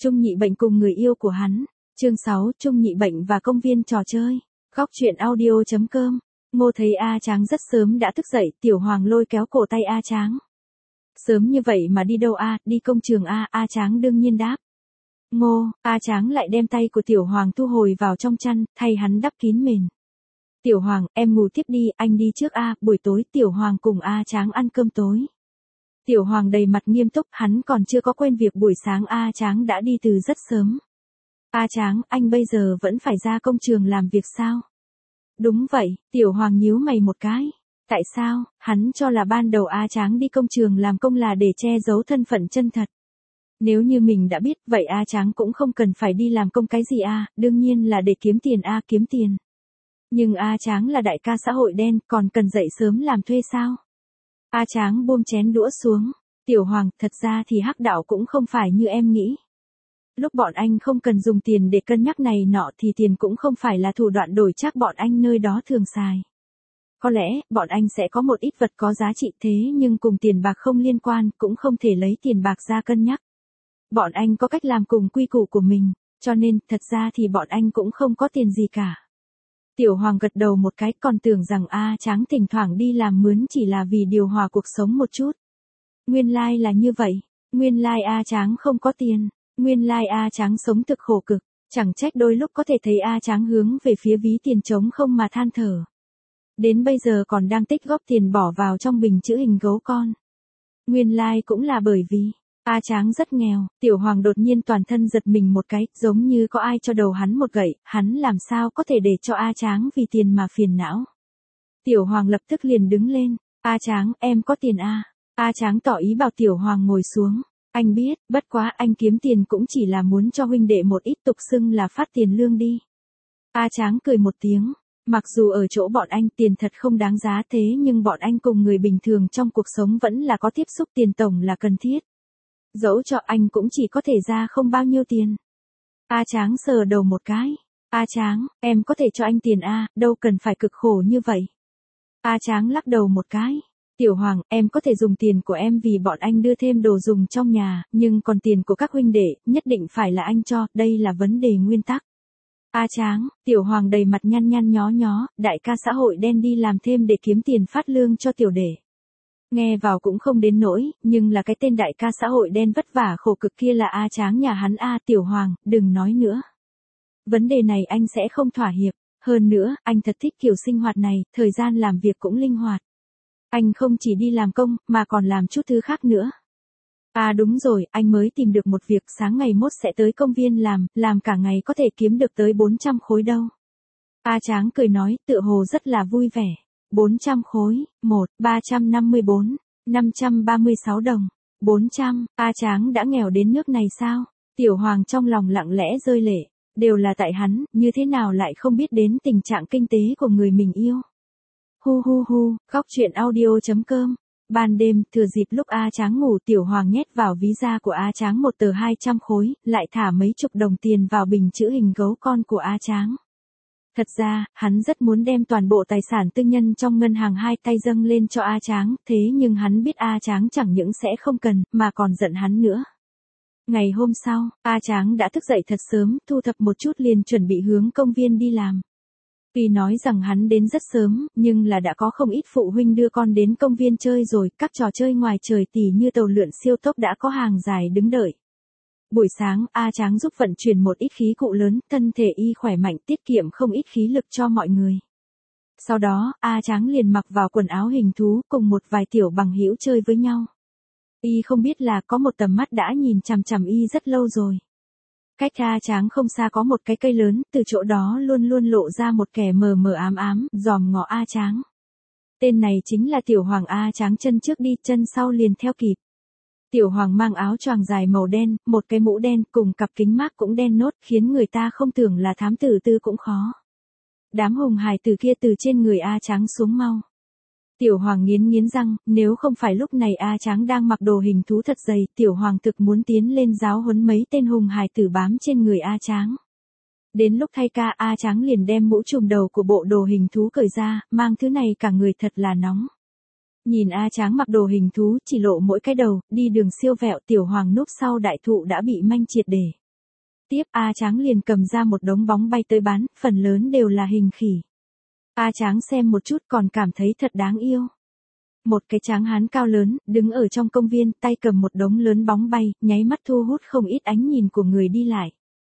Trung Nhị Bệnh cùng người yêu của hắn. Chương 6, Trung Nhị Bệnh và công viên trò chơi. Góc truyện audio.com. Ngô thấy A Tráng rất sớm đã thức dậy, Tiểu Hoàng lôi kéo cổ tay A Tráng. Sớm như vậy mà đi đâu a? Đi công trường a? A Tráng đương nhiên đáp. Ngô, A Tráng lại đem tay của Tiểu Hoàng thu hồi vào trong chăn, thay hắn đắp kín mền. Tiểu Hoàng, em ngủ tiếp đi, anh đi trước a. Buổi tối Tiểu Hoàng cùng A Tráng ăn cơm tối. Tiểu Hoàng đầy mặt nghiêm túc, hắn còn chưa có quên việc buổi sáng A Tráng đã đi từ rất sớm. A Tráng, anh bây giờ vẫn phải ra công trường làm việc sao? Đúng vậy, Tiểu Hoàng nhíu mày một cái. Tại sao? Hắn cho là ban đầu A Tráng đi công trường làm công là để che giấu thân phận chân thật. Nếu như mình đã biết, vậy A Tráng cũng không cần phải đi làm công cái gì a, đương nhiên là để kiếm tiền a, kiếm tiền. Nhưng A Tráng là đại ca xã hội đen, còn cần dậy sớm làm thuê sao? A Tráng buông chén đũa xuống. Tiểu Hoàng, thật ra thì hắc đạo cũng không phải như em nghĩ. Lúc bọn anh không cần dùng tiền để cân nhắc này nọ thì tiền cũng không phải là thủ đoạn đổi trác bọn anh nơi đó thường xài. Có lẽ, bọn anh sẽ có một ít vật có giá trị thế nhưng cùng tiền bạc không liên quan, cũng không thể lấy tiền bạc ra cân nhắc. Bọn anh có cách làm cùng quy củ của mình, cho nên, thật ra thì bọn anh cũng không có tiền gì cả. Tiểu Hoàng gật đầu một cái, còn tưởng rằng A Tráng thỉnh thoảng đi làm mướn chỉ là vì điều hòa cuộc sống một chút. Nguyên lai là như vậy, nguyên lai A Tráng không có tiền, nguyên lai A Tráng sống thực khổ cực, chẳng trách đôi lúc có thể thấy A Tráng hướng về phía ví tiền trống không mà than thở. Đến bây giờ còn đang tích góp tiền bỏ vào trong bình chữ hình gấu con. Nguyên lai cũng là bởi vì A Tráng rất nghèo. Tiểu Hoàng đột nhiên toàn thân giật mình một cái, giống như có ai cho đầu hắn một gậy, hắn làm sao có thể để cho A Tráng vì tiền mà phiền não. Tiểu Hoàng lập tức liền đứng lên. A Tráng, em có tiền a? A Tráng tỏ ý bảo Tiểu Hoàng ngồi xuống. Anh biết, bất quá anh kiếm tiền cũng chỉ là muốn cho huynh đệ một ít, tục xưng là phát tiền lương đi. A Tráng cười một tiếng. Mặc dù ở chỗ bọn anh tiền thật không đáng giá thế nhưng bọn anh cùng người bình thường trong cuộc sống vẫn là có tiếp xúc, tiền tổng là cần thiết. Dẫu cho anh cũng chỉ có thể ra không bao nhiêu tiền. A Tráng sờ đầu một cái. A Tráng, em có thể cho anh tiền a, đâu cần phải cực khổ như vậy. A Tráng lắc đầu một cái. Tiểu Hoàng, em có thể dùng tiền của em vì bọn anh đưa thêm đồ dùng trong nhà, nhưng còn tiền của các huynh đệ, nhất định phải là anh cho, đây là vấn đề nguyên tắc. A Tráng, Tiểu Hoàng đầy mặt nhăn nhăn nhó nhó, đại ca xã hội đen đi làm thêm để kiếm tiền phát lương cho tiểu đệ. Nghe vào cũng không đến nỗi, nhưng là cái tên đại ca xã hội đen vất vả khổ cực kia là A Tráng nhà hắn a. Tiểu Hoàng, đừng nói nữa. Vấn đề này anh sẽ không thỏa hiệp, hơn nữa, anh thật thích kiểu sinh hoạt này, thời gian làm việc cũng linh hoạt. Anh không chỉ đi làm công, mà còn làm chút thứ khác nữa. À đúng rồi, anh mới tìm được một việc, sáng ngày mốt sẽ tới công viên làm cả ngày có thể kiếm được tới 400 khối đâu. A Tráng cười nói, tựa hồ rất là vui vẻ. 400 khối, 354, 536 đồng. 400, A Tráng đã nghèo đến nước này sao? Tiểu Hoàng trong lòng lặng lẽ rơi lệ. Đều là tại hắn, như thế nào lại không biết đến tình trạng kinh tế của người mình yêu. Hu hu hu, góc truyện audio.com. Ban đêm, thừa dịp lúc A Tráng ngủ, Tiểu Hoàng nhét vào ví da của A Tráng một tờ 200 khối, lại thả mấy chục đồng tiền vào bình chữ hình gấu con của A Tráng. Thật ra, hắn rất muốn đem toàn bộ tài sản tư nhân trong ngân hàng hai tay dâng lên cho A Tráng, thế nhưng hắn biết A Tráng chẳng những sẽ không cần, mà còn giận hắn nữa. Ngày hôm sau, A Tráng đã thức dậy thật sớm, thu thập một chút liền chuẩn bị hướng công viên đi làm. Tuy nói rằng hắn đến rất sớm, nhưng là đã có không ít phụ huynh đưa con đến công viên chơi rồi, các trò chơi ngoài trời tỉ như tàu lượn siêu tốc đã có hàng dài đứng đợi. Buổi sáng, A Tráng giúp vận chuyển một ít khí cụ lớn, thân thể y khỏe mạnh, tiết kiệm không ít khí lực cho mọi người. Sau đó, A Tráng liền mặc vào quần áo hình thú, cùng một vài tiểu bằng hữu chơi với nhau. Y không biết là có một tầm mắt đã nhìn chằm chằm y rất lâu rồi. Cách A Tráng không xa có một cái cây lớn, từ chỗ đó luôn luôn lộ ra một kẻ mờ mờ ám ám, dòm ngó A Tráng. Tên này chính là Tiểu Hoàng. A Tráng chân trước đi, chân sau liền theo kịp. Tiểu Hoàng mang áo choàng dài màu đen, một cái mũ đen cùng cặp kính mác cũng đen nốt, khiến người ta không tưởng là thám tử tư cũng khó. Đám hùng hài tử kia từ trên người A Tráng xuống mau. Tiểu Hoàng nghiến răng, nếu không phải lúc này A Tráng đang mặc đồ hình thú thật dày, Tiểu Hoàng thực muốn tiến lên giáo huấn mấy tên hùng hài tử bám trên người A Tráng. Đến lúc thay ca, A Tráng liền đem mũ trùm đầu của bộ đồ hình thú cởi ra, mang thứ này cả người thật là nóng. Nhìn A Tráng mặc đồ hình thú, chỉ lộ mỗi cái đầu, đi đường siêu vẹo, Tiểu Hoàng núp sau đại thụ đã bị manh triệt để. Tiếp A Tráng liền cầm ra một đống bóng bay tới bán, phần lớn đều là hình khỉ. A Tráng xem một chút còn cảm thấy thật đáng yêu. Một cái tráng hán cao lớn, đứng ở trong công viên, tay cầm một đống lớn bóng bay, nháy mắt thu hút không ít ánh nhìn của người đi lại.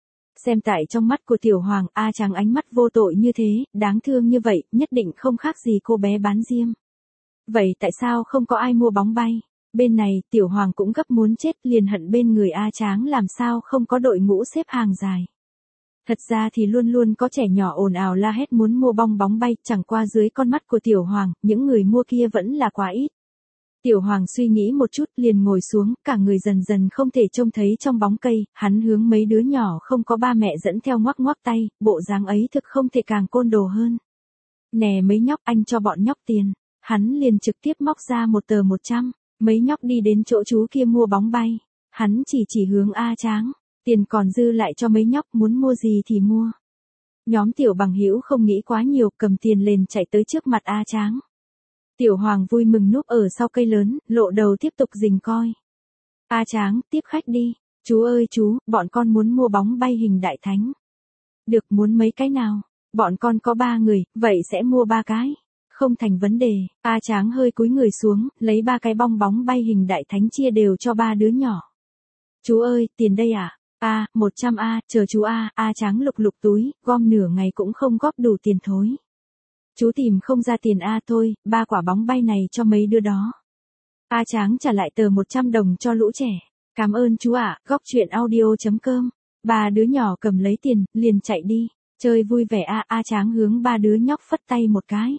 Xem tại trong mắt của Tiểu Hoàng, A Tráng ánh mắt vô tội như thế, đáng thương như vậy, nhất định không khác gì cô bé bán diêm. Vậy tại sao không có ai mua bóng bay? Bên này, Tiểu Hoàng cũng gấp muốn chết, liền hận bên người A Tráng làm sao không có đội ngũ xếp hàng dài. Thật ra thì luôn luôn có trẻ nhỏ ồn ào la hét muốn mua bóng bay, chẳng qua dưới con mắt của Tiểu Hoàng, những người mua kia vẫn là quá ít. Tiểu Hoàng suy nghĩ một chút liền ngồi xuống, cả người dần dần không thể trông thấy trong bóng cây, hắn hướng mấy đứa nhỏ không có ba mẹ dẫn theo ngoắc ngoắc tay, bộ dáng ấy thực không thể càng côn đồ hơn. Nè mấy nhóc, anh cho bọn nhóc tiền. Hắn liền trực tiếp móc ra một tờ 100, mấy nhóc đi đến chỗ chú kia mua bóng bay. Hắn chỉ hướng A Tráng, tiền còn dư lại cho mấy nhóc, muốn mua gì thì mua. Nhóm Tiểu Bằng Hữu không nghĩ quá nhiều, cầm tiền lên chạy tới trước mặt A Tráng. Tiểu Hoàng vui mừng núp ở sau cây lớn, lộ đầu tiếp tục rình coi. A Tráng, tiếp khách đi. Chú ơi chú, bọn con muốn mua bóng bay hình đại thánh. Được, muốn mấy cái nào? Bọn con có 3 người, vậy sẽ mua 3 cái. Không thành vấn đề. A Tráng hơi cúi người xuống, lấy 3 cái bóng bay hình đại thánh chia đều cho 3 đứa nhỏ. Chú ơi, tiền đây à? 100 chờ chú A Tráng lục lục túi, gom nửa ngày cũng không góp đủ tiền thối. Chú tìm không ra tiền thôi, 3 quả bóng bay này cho mấy đứa đó. A Tráng trả lại tờ 100 đồng cho lũ trẻ. Cảm ơn chú ạ, góc chuyện audio.com. 3 đứa nhỏ cầm lấy tiền, liền chạy đi. Chơi vui vẻ A Tráng hướng 3 đứa nhóc phất tay một cái.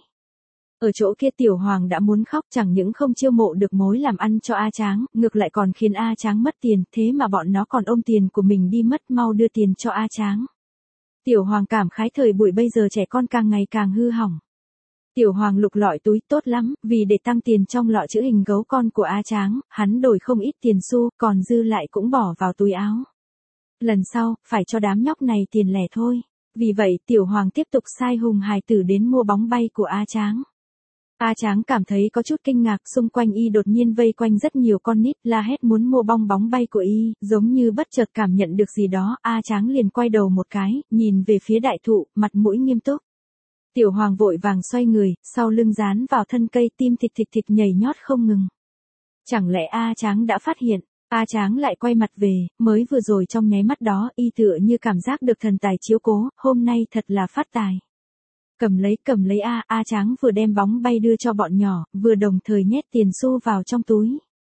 Ở chỗ kia Tiểu Hoàng đã muốn khóc, chẳng những không chiêu mộ được mối làm ăn cho A Tráng, ngược lại còn khiến A Tráng mất tiền, thế mà bọn nó còn ôm tiền của mình đi mất, mau đưa tiền cho A Tráng. Tiểu Hoàng cảm khái thời buổi bây giờ trẻ con càng ngày càng hư hỏng. Tiểu Hoàng lục lọi túi tốt lắm, vì để tăng tiền trong lọ chữ hình gấu con của A Tráng, hắn đổi không ít tiền xu, còn dư lại cũng bỏ vào túi áo. Lần sau, phải cho đám nhóc này tiền lẻ thôi. Vì vậy Tiểu Hoàng tiếp tục sai hùng hài tử đến mua bóng bay của A Tráng. A Tráng cảm thấy có chút kinh ngạc, xung quanh y đột nhiên vây quanh rất nhiều con nít la hét muốn mua bóng bay của y, giống như bất chợt cảm nhận được gì đó, A Tráng liền quay đầu một cái, nhìn về phía đại thụ, mặt mũi nghiêm túc. Tiểu Hoàng vội vàng xoay người, sau lưng dán vào thân cây, tim thịch thịch thịch nhảy nhót không ngừng. Chẳng lẽ A Tráng đã phát hiện? A Tráng lại quay mặt về, mới vừa rồi trong nháy mắt đó, y tựa như cảm giác được thần tài chiếu cố, hôm nay thật là phát tài. Cầm lấy A Tráng vừa đem bóng bay đưa cho bọn nhỏ, vừa đồng thời nhét tiền xu vào trong túi.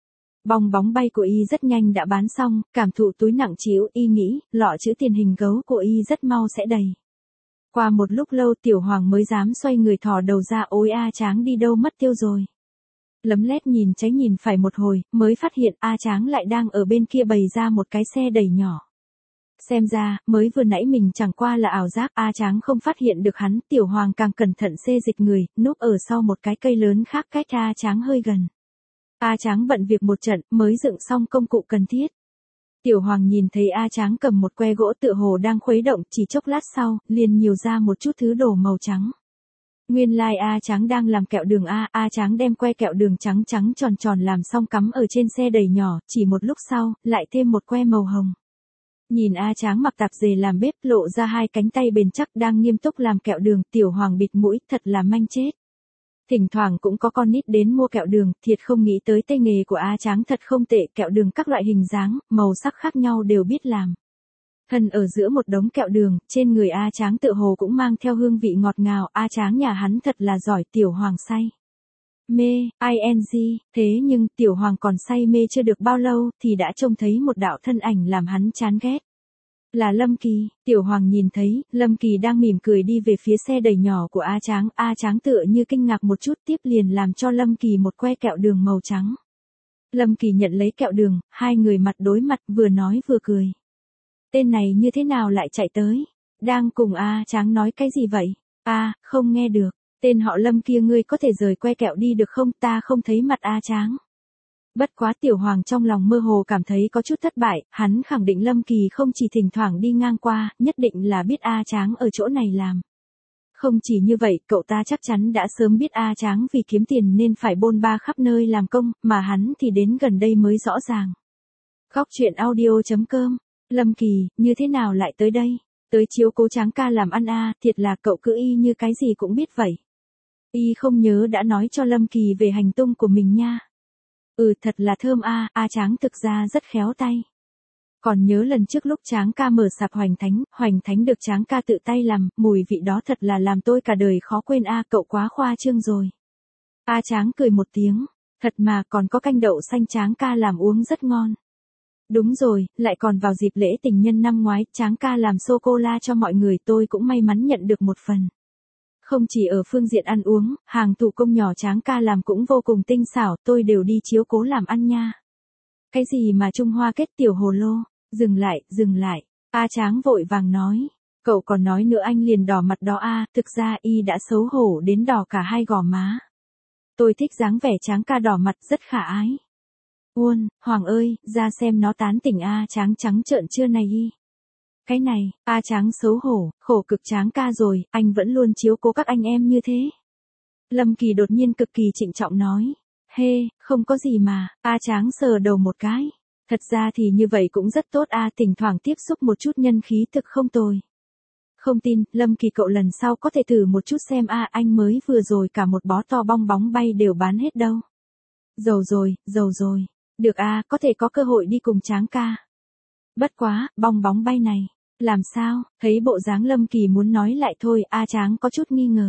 Bóng bay của y rất nhanh đã bán xong, cảm thụ túi nặng trĩu, y nghĩ, lọ chữ tiền hình gấu của y rất mau sẽ đầy. Qua một lúc lâu Tiểu Hoàng mới dám xoay người thò đầu ra, ôi A Tráng đi đâu mất tiêu rồi. Lấm lét nhìn trái nhìn phải một hồi, mới phát hiện A Tráng lại đang ở bên kia bày ra một cái xe đẩy nhỏ. Xem ra, mới vừa nãy mình chẳng qua là ảo giác, A Tráng không phát hiện được hắn, Tiểu Hoàng càng cẩn thận xê dịch người, núp ở sau một cái cây lớn khác cách A Tráng hơi gần. A Tráng bận việc một trận, mới dựng xong công cụ cần thiết. Tiểu Hoàng nhìn thấy A Tráng cầm một que gỗ tựa hồ đang khuấy động, chỉ chốc lát sau, liền nhiều ra một chút thứ đổ màu trắng. Nguyên lai A Tráng đang làm kẹo đường A Tráng đem que kẹo đường trắng tròn làm xong cắm ở trên xe đẩy nhỏ, chỉ một lúc sau, lại thêm một que màu hồng. Nhìn A Tráng mặc tạp dề làm bếp, lộ ra 2 cánh tay bền chắc đang nghiêm túc làm kẹo đường, Tiểu Hoàng bịt mũi, thật là manh chết. Thỉnh thoảng cũng có con nít đến mua kẹo đường, thiệt không nghĩ tới tay nghề của A Tráng thật không tệ, kẹo đường các loại hình dáng, màu sắc khác nhau đều biết làm. Thân ở giữa một đống kẹo đường, trên người A Tráng tựa hồ cũng mang theo hương vị ngọt ngào, A Tráng nhà hắn thật là giỏi, Tiểu Hoàng say. Mê, ing, thế nhưng Tiểu Hoàng còn say mê chưa được bao lâu, thì đã trông thấy một đạo thân ảnh làm hắn chán ghét. Là Lâm Kỳ, Tiểu Hoàng nhìn thấy, Lâm Kỳ đang mỉm cười đi về phía xe đẩy nhỏ của A Tráng tựa như kinh ngạc một chút, tiếp liền làm cho Lâm Kỳ một que kẹo đường màu trắng. Lâm Kỳ nhận lấy kẹo đường, 2 người mặt đối mặt, vừa nói vừa cười. Tên này như thế nào lại chạy tới? Đang cùng A Tráng nói cái gì vậy? Không nghe được. Tên họ Lâm kia, ngươi có thể rời que kẹo đi được không, ta không thấy mặt A Tráng. Bất quá Tiểu Hoàng trong lòng mơ hồ cảm thấy có chút thất bại, hắn khẳng định Lâm Kỳ không chỉ thỉnh thoảng đi ngang qua, nhất định là biết A Tráng ở chỗ này làm. Không chỉ như vậy, cậu ta chắc chắn đã sớm biết A Tráng vì kiếm tiền nên phải bôn ba khắp nơi làm công, mà hắn thì đến gần đây mới rõ ràng. Góc chuyện audio.com Lâm Kỳ, như thế nào lại tới đây? Tới chiếu cố Tráng ca làm ăn a, thiệt là cậu cứ y như cái gì cũng biết vậy. Y không nhớ đã nói cho Lâm Kỳ về hành tung của mình nha. Thật là thơm a, Tráng thực ra rất khéo tay. Còn nhớ lần trước lúc Tráng ca mở sạp Hoành Thánh được Tráng ca tự tay làm, mùi vị đó thật là làm tôi cả đời khó quên a, cậu quá khoa trương rồi. Tráng cười một tiếng, thật mà còn có canh đậu xanh Tráng ca làm uống rất ngon. Đúng rồi, lại còn vào dịp lễ tình nhân năm ngoái, Tráng ca làm sô-cô-la cho mọi người, tôi cũng may mắn nhận được một phần. Không chỉ ở phương diện ăn uống, hàng thủ công nhỏ Tráng ca làm cũng vô cùng tinh xảo, tôi đều đi chiếu cố làm ăn nha. Cái gì mà Trung Hoa kết tiểu hồ lô, dừng lại, Tráng vội vàng nói. Cậu còn nói nữa anh liền đỏ mặt đó thực ra y đã xấu hổ đến đỏ cả hai gò má. Tôi thích dáng vẻ Tráng ca đỏ mặt rất khả ái. Hoàng ơi, ra xem nó tán tỉnh Tráng trắng trợn chưa này y. Cái này, Tráng xấu hổ, khổ cực Tráng ca rồi, anh vẫn luôn chiếu cố các anh em như thế. Lâm Kỳ đột nhiên cực kỳ trịnh trọng nói. Không có gì mà, Tráng sờ đầu một cái. Thật ra thì như vậy cũng rất tốt thỉnh thoảng tiếp xúc một chút nhân khí thực không tồi. Không tin, Lâm Kỳ cậu lần sau có thể thử một chút xem anh mới vừa rồi cả một bó to bong bóng bay đều bán hết đâu. Giàu rồi. Được có thể có cơ hội đi cùng Tráng ca. Bất quá, bong bóng bay này. Làm sao, thấy bộ dáng Lâm Kỳ muốn nói lại thôi, Tráng có chút nghi ngờ.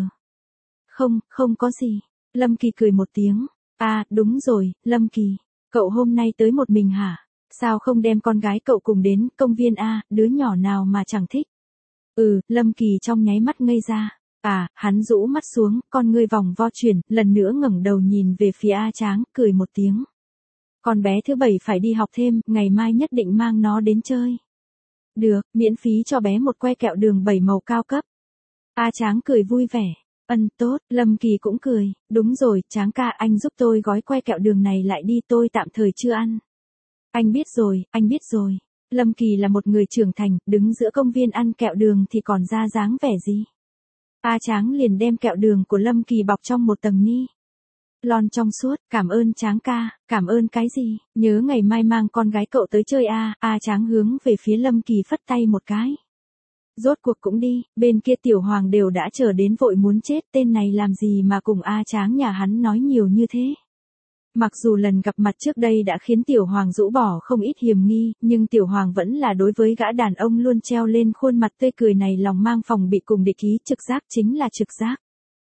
Không có gì. Lâm Kỳ cười một tiếng. Đúng rồi, Lâm Kỳ. Cậu hôm nay tới một mình hả? Sao không đem con gái cậu cùng đến công viên đứa nhỏ nào mà chẳng thích. Lâm Kỳ trong nháy mắt ngây ra. Hắn rũ mắt xuống, con ngươi vòng vo chuyển, lần nữa ngẩng đầu nhìn về phía Tráng, cười một tiếng. Con bé thứ 7 phải đi học thêm, ngày mai nhất định mang nó đến chơi. Được, miễn phí cho bé một que kẹo đường 7 màu cao cấp. Tráng cười vui vẻ. Tốt, Lâm Kỳ cũng cười. Đúng rồi, Tráng ca, anh giúp tôi gói que kẹo đường này lại đi, tôi tạm thời chưa ăn. Anh biết rồi. Lâm Kỳ là một người trưởng thành, đứng giữa công viên ăn kẹo đường thì còn ra dáng vẻ gì. Tráng liền đem kẹo đường của Lâm Kỳ bọc trong một tầng ni lon trong suốt. Cảm ơn Tráng ca. Cảm ơn cái gì? Nhớ ngày mai mang con gái cậu tới chơi Tráng hướng về phía Lâm Kỳ phất tay một cái. Rốt cuộc cũng đi, bên kia Tiểu Hoàng đều đã chờ đến vội muốn chết, tên này làm gì mà cùng Tráng nhà hắn nói nhiều như thế. Mặc dù lần gặp mặt trước đây đã khiến Tiểu Hoàng rũ bỏ không ít hiềm nghi, nhưng Tiểu Hoàng vẫn là đối với gã đàn ông luôn treo lên khuôn mặt tươi cười này lòng mang phòng bị cùng địch ý, trực giác chính là trực giác.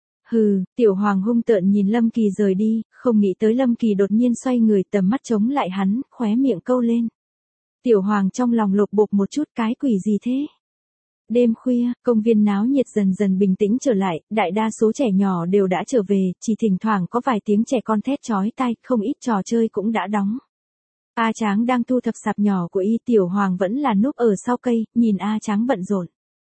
Tiểu Hoàng hung tợn nhìn Lâm Kỳ rời đi, không nghĩ tới Lâm Kỳ đột nhiên xoay người tầm mắt chống lại hắn, khóe miệng câu lên. Tiểu Hoàng trong lòng lột bột một chút, cái quỷ gì thế? Đêm khuya, công viên náo nhiệt dần dần bình tĩnh trở lại, đại đa số trẻ nhỏ đều đã trở về, chỉ thỉnh thoảng có vài tiếng trẻ con thét chói tai, không ít trò chơi cũng đã đóng. Tráng đang thu thập sạp nhỏ của y, Tiểu Hoàng vẫn là núp ở sau cây, nhìn Tráng bận rộn.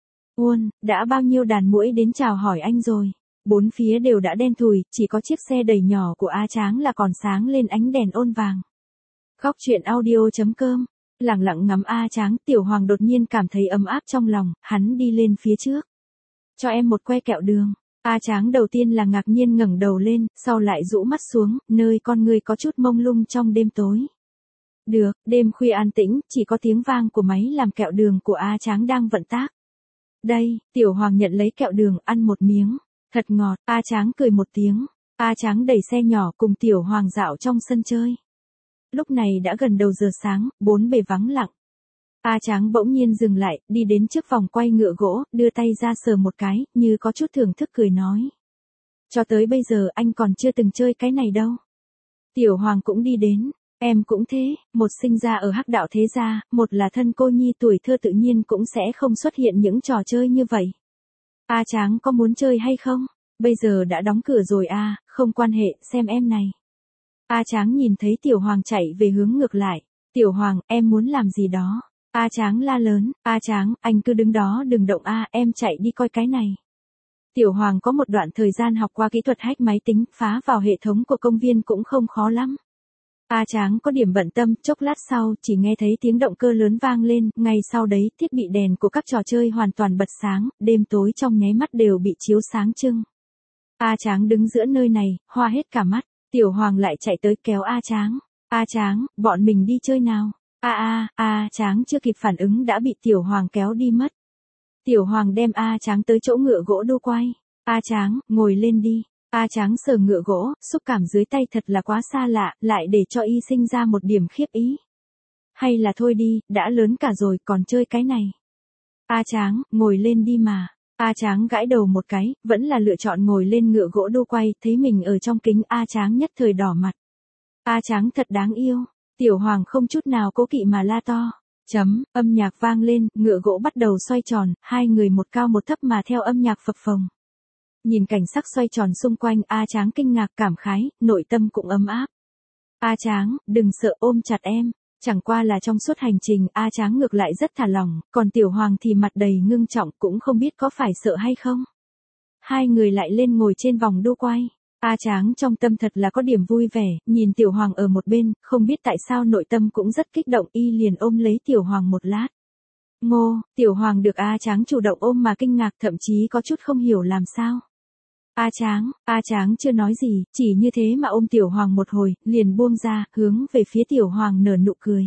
Đã bao nhiêu đàn muỗi đến chào hỏi anh rồi? Bốn phía đều đã đen thùi, chỉ có chiếc xe đẩy nhỏ của Tráng là còn sáng lên ánh đèn ôn vàng. Góc truyện audio.com. Lặng lặng ngắm Tráng, Tiểu Hoàng đột nhiên cảm thấy ấm áp trong lòng, hắn đi lên phía trước. Cho em một que kẹo đường. Tráng đầu tiên là ngạc nhiên ngẩng đầu lên, sau lại rũ mắt xuống, nơi con người có chút mông lung trong đêm tối. Được, đêm khuya an tĩnh, chỉ có tiếng vang của máy làm kẹo đường của Tráng đang vận tác. Đây, Tiểu Hoàng nhận lấy kẹo đường, ăn một miếng. Thật ngọt, Tráng cười một tiếng. Tráng đẩy xe nhỏ cùng Tiểu Hoàng dạo trong sân chơi. Lúc này đã gần đầu giờ sáng, bốn bề vắng lặng. Tráng bỗng nhiên dừng lại, đi đến trước vòng quay ngựa gỗ, đưa tay ra sờ một cái, như có chút thưởng thức cười nói. Cho tới bây giờ anh còn chưa từng chơi cái này đâu. Tiểu Hoàng cũng đi đến. Em cũng thế, một sinh ra ở hắc đạo thế gia, một là thân cô nhi tuổi thơ tự nhiên cũng sẽ không xuất hiện những trò chơi như vậy. Tráng có muốn chơi hay không? Bây giờ đã đóng cửa rồi không quan hệ, xem em này. Tráng nhìn thấy Tiểu Hoàng chạy về hướng ngược lại. Tiểu Hoàng, em muốn làm gì đó? Tráng la lớn. Tráng, anh cứ đứng đó đừng động em chạy đi coi cái này. Tiểu Hoàng có một đoạn thời gian học qua kỹ thuật hack máy tính, phá vào hệ thống của công viên cũng không khó lắm. Tráng có điểm bận tâm, chốc lát sau, chỉ nghe thấy tiếng động cơ lớn vang lên, ngay sau đấy, thiết bị đèn của các trò chơi hoàn toàn bật sáng, đêm tối trong nháy mắt đều bị chiếu sáng trưng. Tráng đứng giữa nơi này, hoa hết cả mắt. Tiểu Hoàng lại chạy tới kéo Tráng. Tráng, bọn mình đi chơi nào? Tráng chưa kịp phản ứng đã bị Tiểu Hoàng kéo đi mất. Tiểu Hoàng đem A Tráng tới chỗ ngựa gỗ đu quay. A Tráng, ngồi lên đi. A Tráng sờ ngựa gỗ, xúc cảm dưới tay thật là quá xa lạ, lại để cho y sinh ra một điểm khiếp ý. Hay là thôi đi, đã lớn cả rồi còn chơi cái này. A Tráng, ngồi lên đi mà. A Tráng gãi đầu một cái, vẫn là lựa chọn ngồi lên ngựa gỗ đu quay, thấy mình ở trong kính A Tráng nhất thời đỏ mặt. A Tráng thật đáng yêu. Tiểu Hoàng không chút nào cố kỵ mà la to. Âm nhạc vang lên, ngựa gỗ bắt đầu xoay tròn, hai người một cao một thấp mà theo âm nhạc phập phồng. Nhìn cảnh sắc xoay tròn xung quanh, A Tráng kinh ngạc cảm khái, nội tâm cũng ấm áp. A Tráng, đừng sợ, ôm chặt em. Chẳng qua là trong suốt hành trình, A Tráng ngược lại rất thả lỏng, còn Tiểu Hoàng thì mặt đầy ngưng trọng, cũng không biết có phải sợ hay không. Hai người lại lên ngồi trên vòng đu quay. A Tráng trong tâm thật là có điểm vui vẻ, nhìn Tiểu Hoàng ở một bên, không biết tại sao nội tâm cũng rất kích động, y liền ôm lấy Tiểu Hoàng một lát. Ngô, Tiểu Hoàng được A Tráng chủ động ôm mà kinh ngạc, thậm chí có chút không hiểu làm sao. A Tráng chưa nói gì, chỉ như thế mà ôm Tiểu Hoàng một hồi, liền buông ra, hướng về phía Tiểu Hoàng nở nụ cười.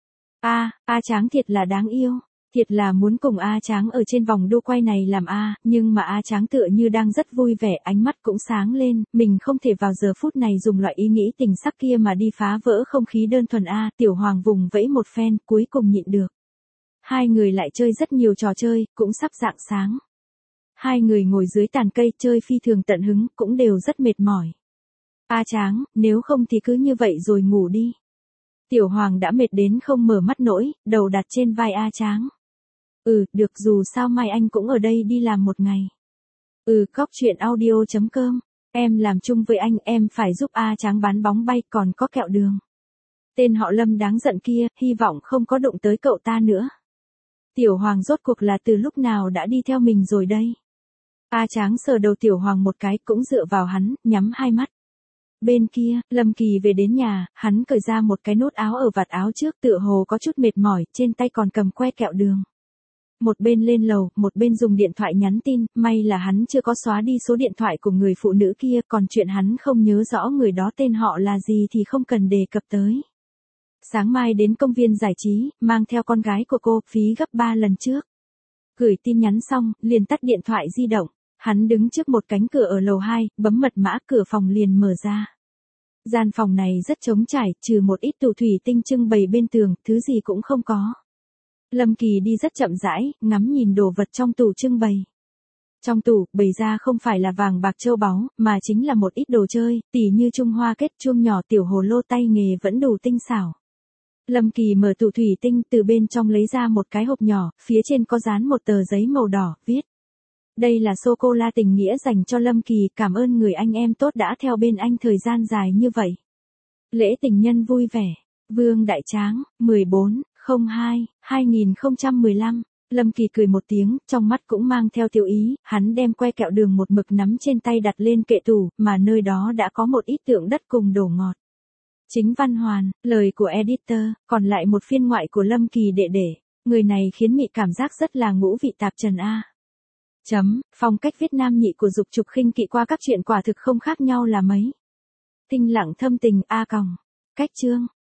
A Tráng thiệt là đáng yêu. Thiệt là muốn cùng A Tráng ở trên vòng đu quay này làm nhưng mà A Tráng tựa như đang rất vui vẻ, ánh mắt cũng sáng lên, mình không thể vào giờ phút này dùng loại ý nghĩ tình sắc kia mà đi phá vỡ không khí đơn thuần Tiểu Hoàng vùng vẫy một phen, cuối cùng nhịn được. Hai người lại chơi rất nhiều trò chơi, cũng sắp rạng sáng. Hai người ngồi dưới tàn cây chơi phi thường tận hứng, cũng đều rất mệt mỏi. A Tráng, nếu không thì cứ như vậy rồi ngủ đi. Tiểu Hoàng đã mệt đến không mở mắt nổi, đầu đặt trên vai A Tráng. Được, dù sao mai anh cũng ở đây đi làm một ngày. Cóc truyện audio.com, em làm chung với anh, em phải giúp A Tráng bán bóng bay còn có kẹo đường. Tên họ Lâm đáng giận kia, hy vọng không có đụng tới cậu ta nữa. Tiểu Hoàng rốt cuộc là từ lúc nào đã đi theo mình rồi đây? A Tráng sờ đầu Tiểu Hoàng một cái, cũng dựa vào hắn, nhắm hai mắt. Bên kia, Lâm Kỳ về đến nhà, hắn cởi ra một cái nút áo ở vạt áo trước, tựa hồ có chút mệt mỏi, trên tay còn cầm que kẹo đường. Một bên lên lầu, một bên dùng điện thoại nhắn tin, may là hắn chưa có xóa đi số điện thoại của người phụ nữ kia, còn chuyện hắn không nhớ rõ người đó tên họ là gì thì không cần đề cập tới. Sáng mai đến công viên giải trí, mang theo con gái của cô, phí gấp 3 lần trước. Gửi tin nhắn xong, liền tắt điện thoại di động. Hắn đứng trước một cánh cửa ở lầu 2, bấm mật mã, cửa phòng liền mở ra. Gian phòng này rất trống trải, trừ một ít tủ thủy tinh trưng bày bên tường, thứ gì cũng không có. Lâm Kỳ đi rất chậm rãi, ngắm nhìn đồ vật trong tủ trưng bày. Trong tủ, bày ra không phải là vàng bạc châu báu, mà chính là một ít đồ chơi, tỉ như trung hoa kết, chuông nhỏ, tiểu hồ lô, tay nghề vẫn đủ tinh xảo. Lâm Kỳ mở tủ thủy tinh, từ bên trong lấy ra một cái hộp nhỏ, phía trên có dán một tờ giấy màu đỏ, viết. Đây là sô-cô-la tình nghĩa dành cho Lâm Kỳ, cảm ơn người anh em tốt đã theo bên anh thời gian dài như vậy. Lễ tình nhân vui vẻ. Vương Đại Tráng, 14/02/2015. Lâm Kỳ cười một tiếng, trong mắt cũng mang theo tiêu ý, hắn đem que kẹo đường một mực nắm trên tay đặt lên kệ tủ, mà nơi đó đã có một ít tượng đất cùng đồ ngọt. Chính văn hoàn, lời của editor, còn lại một phiên ngoại của Lâm Kỳ đệ đệ. Người này khiến mị cảm giác rất là ngũ vị tạp trần Phong cách Việt Nam nhị của Dục Trục Khinh Kỵ qua các chuyện quả thực không khác nhau là mấy. Tinh lặng thâm tình Cách chương